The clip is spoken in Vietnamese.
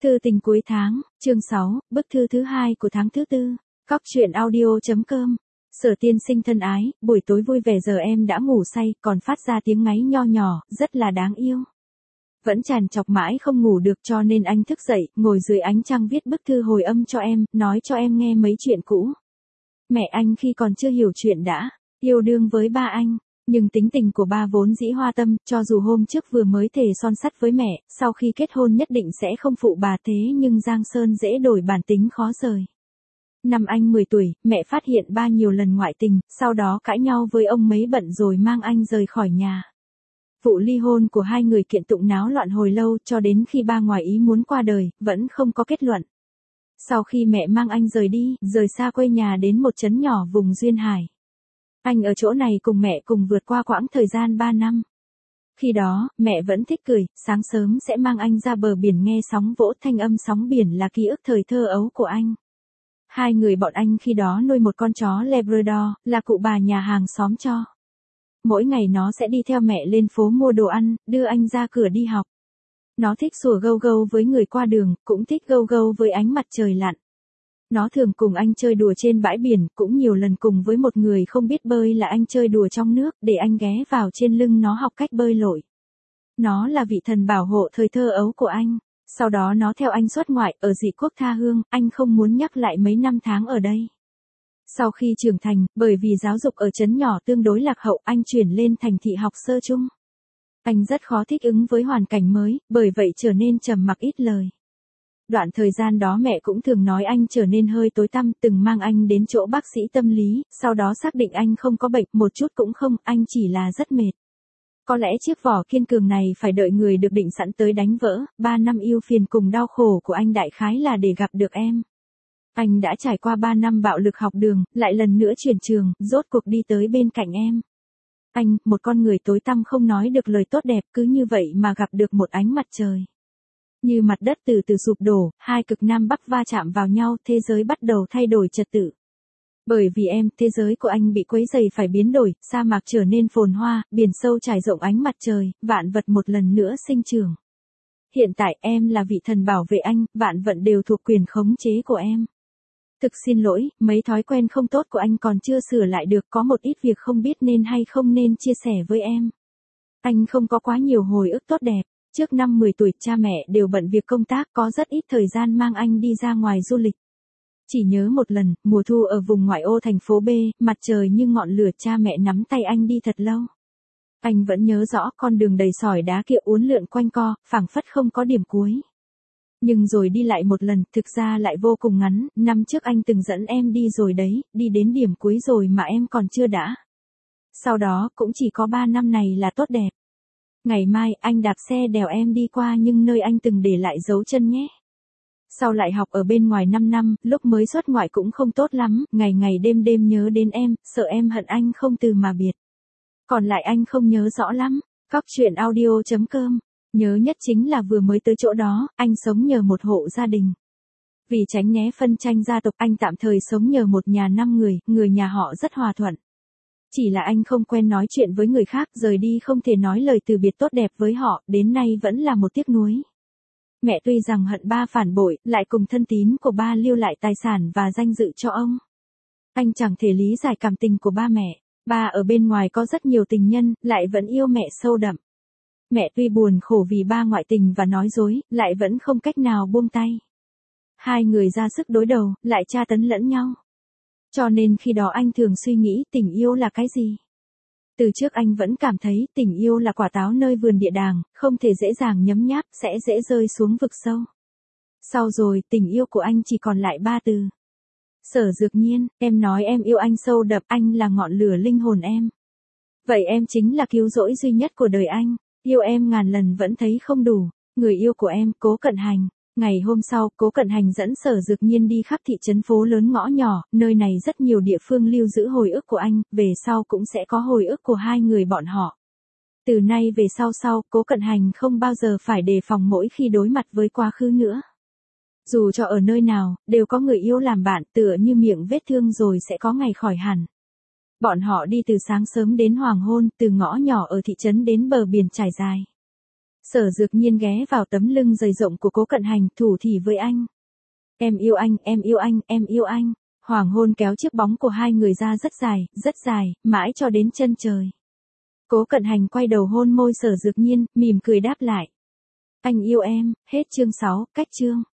Thư tình cuối tháng, chương 6, bức thư thứ 2 của tháng thứ 4. Cóc truyện audio.com. Sở tiên sinh thân ái, buổi tối vui vẻ giờ em đã ngủ say, còn phát ra tiếng ngáy nho nhỏ, rất là đáng yêu. Vẫn tràn trọc mãi không ngủ được cho nên anh thức dậy, ngồi dưới ánh trăng viết bức thư hồi âm cho em, nói cho em nghe mấy chuyện cũ. Mẹ anh khi còn chưa hiểu chuyện đã yêu đương với ba anh. Nhưng tính tình của ba vốn dĩ hoa tâm, cho dù hôm trước vừa mới thề son sắt với mẹ, sau khi kết hôn nhất định sẽ không phụ bà thế nhưng Giang Sơn dễ đổi bản tính khó rời. Năm anh 10 tuổi, mẹ phát hiện ba nhiều lần ngoại tình, sau đó cãi nhau với ông mấy bận rồi mang anh rời khỏi nhà. Vụ ly hôn của hai người kiện tụng náo loạn hồi lâu cho đến khi ba ngoài ý muốn qua đời, vẫn không có kết luận. Sau khi mẹ mang anh rời đi, rời xa quê nhà đến một trấn nhỏ vùng duyên hải. Anh ở chỗ này cùng mẹ cùng vượt qua quãng thời gian 3 năm. Khi đó, mẹ vẫn thích cười, sáng sớm sẽ mang anh ra bờ biển nghe sóng vỗ, thanh âm sóng biển là ký ức thời thơ ấu của anh. Hai người bọn anh khi đó nuôi một con chó Labrador, là cụ bà nhà hàng xóm cho. Mỗi ngày nó sẽ đi theo mẹ lên phố mua đồ ăn, đưa anh ra cửa đi học. Nó thích sủa gâu gâu với người qua đường, cũng thích gâu gâu với ánh mặt trời lặn. Nó thường cùng anh chơi đùa trên bãi biển, cũng nhiều lần cùng với một người không biết bơi là anh chơi đùa trong nước, để anh ghé vào trên lưng nó học cách bơi lội. Nó là vị thần bảo hộ thời thơ ấu của anh. Sau đó nó theo anh xuất ngoại, ở dị quốc tha hương, anh không muốn nhắc lại mấy năm tháng ở đây. Sau khi trưởng thành, bởi vì giáo dục ở trấn nhỏ tương đối lạc hậu, anh chuyển lên thành thị học sơ trung. Anh rất khó thích ứng với hoàn cảnh mới, bởi vậy trở nên trầm mặc ít lời. Đoạn thời gian đó mẹ cũng thường nói anh trở nên hơi tối tăm, từng mang anh đến chỗ bác sĩ tâm lý, sau đó xác định anh không có bệnh, một chút cũng không, anh chỉ là rất mệt. Có lẽ chiếc vỏ kiên cường này phải đợi người được định sẵn tới đánh vỡ, 3 năm yêu phiền cùng đau khổ của anh đại khái là để gặp được em. Anh đã trải qua 3 năm bạo lực học đường, lại lần nữa chuyển trường, rốt cuộc đi tới bên cạnh em. Anh, một con người tối tăm không nói được lời tốt đẹp, cứ như vậy mà gặp được một ánh mặt trời. Như mặt đất từ từ sụp đổ, hai cực Nam Bắc va chạm vào nhau, thế giới bắt đầu thay đổi trật tự. Bởi vì em, thế giới của anh bị quấy rầy phải biến đổi, sa mạc trở nên phồn hoa, biển sâu trải rộng ánh mặt trời, vạn vật một lần nữa sinh trưởng. Hiện tại em là vị thần bảo vệ anh, vạn vận đều thuộc quyền khống chế của em. Thực xin lỗi, mấy thói quen không tốt của anh còn chưa sửa lại được, có một ít việc không biết nên hay không nên chia sẻ với em. Anh không có quá nhiều hồi ức tốt đẹp. Trước năm 10 tuổi, cha mẹ đều bận việc công tác, có rất ít thời gian mang anh đi ra ngoài du lịch. Chỉ nhớ một lần, mùa thu ở vùng ngoại ô thành phố B, mặt trời như ngọn lửa, cha mẹ nắm tay anh đi thật lâu. Anh vẫn nhớ rõ con đường đầy sỏi đá kia uốn lượn quanh co, phảng phất không có điểm cuối. Nhưng rồi đi lại một lần, thực ra lại vô cùng ngắn, năm trước anh từng dẫn em đi rồi đấy, đi đến điểm cuối rồi mà em còn chưa đã. Sau đó, cũng chỉ có 3 năm này là tốt đẹp. Ngày mai, anh đạp xe đèo em đi qua nhưng nơi anh từng để lại dấu chân nhé. Sau lại học ở bên ngoài 5 năm, lúc mới xuất ngoại cũng không tốt lắm, ngày ngày đêm đêm nhớ đến em, sợ em hận anh không từ mà biệt. Còn lại anh không nhớ rõ lắm. Cóc truyện audio.com. Nhớ nhất chính là vừa mới tới chỗ đó, anh sống nhờ một hộ gia đình. Vì tránh né phân tranh gia tộc, anh tạm thời sống nhờ một nhà 5 người, người nhà họ rất hòa thuận. Chỉ là anh không quen nói chuyện với người khác, rời đi không thể nói lời từ biệt tốt đẹp với họ, đến nay vẫn là một tiếc nuối. Mẹ tuy rằng hận ba phản bội, lại cùng thân tín của ba lưu lại tài sản và danh dự cho ông. Anh chẳng thể lý giải cảm tình của ba mẹ. Ba ở bên ngoài có rất nhiều tình nhân, lại vẫn yêu mẹ sâu đậm. Mẹ tuy buồn khổ vì ba ngoại tình và nói dối, lại vẫn không cách nào buông tay. Hai người ra sức đối đầu, lại tra tấn lẫn nhau. Cho nên khi đó anh thường suy nghĩ tình yêu là cái gì? Từ trước anh vẫn cảm thấy tình yêu là quả táo nơi vườn địa đàng, không thể dễ dàng nhấm nháp, sẽ dễ rơi xuống vực sâu. Sau rồi, tình yêu của anh chỉ còn lại 3 từ. Sở Dược Nhiên, em nói em yêu anh sâu đậm, anh là ngọn lửa linh hồn em. Vậy em chính là cứu rỗi duy nhất của đời anh. Yêu em ngàn lần vẫn thấy không đủ. Người yêu của em, Cố Cận Hành. Ngày hôm sau, Cố Cận Hành dẫn Sở Dược Nhiên đi khắp thị trấn phố lớn ngõ nhỏ, nơi này rất nhiều địa phương lưu giữ hồi ức của anh, về sau cũng sẽ có hồi ức của hai người bọn họ. Từ nay về sau, Cố Cận Hành không bao giờ phải đề phòng mỗi khi đối mặt với quá khứ nữa. Dù cho ở nơi nào, đều có người yêu làm bạn, tựa như miệng vết thương rồi sẽ có ngày khỏi hẳn. Bọn họ đi từ sáng sớm đến hoàng hôn, từ ngõ nhỏ ở thị trấn đến bờ biển trải dài. Sở Dược Nhiên ghé vào tấm lưng dày rộng của Cố Cận Hành, thủ thỉ với anh. Em yêu anh, em yêu anh, em yêu anh. Hoàng hôn kéo chiếc bóng của hai người ra rất dài, mãi cho đến chân trời. Cố Cận Hành quay đầu hôn môi Sở Dược Nhiên, mỉm cười đáp lại. Anh yêu em, hết chương 6, cách chương.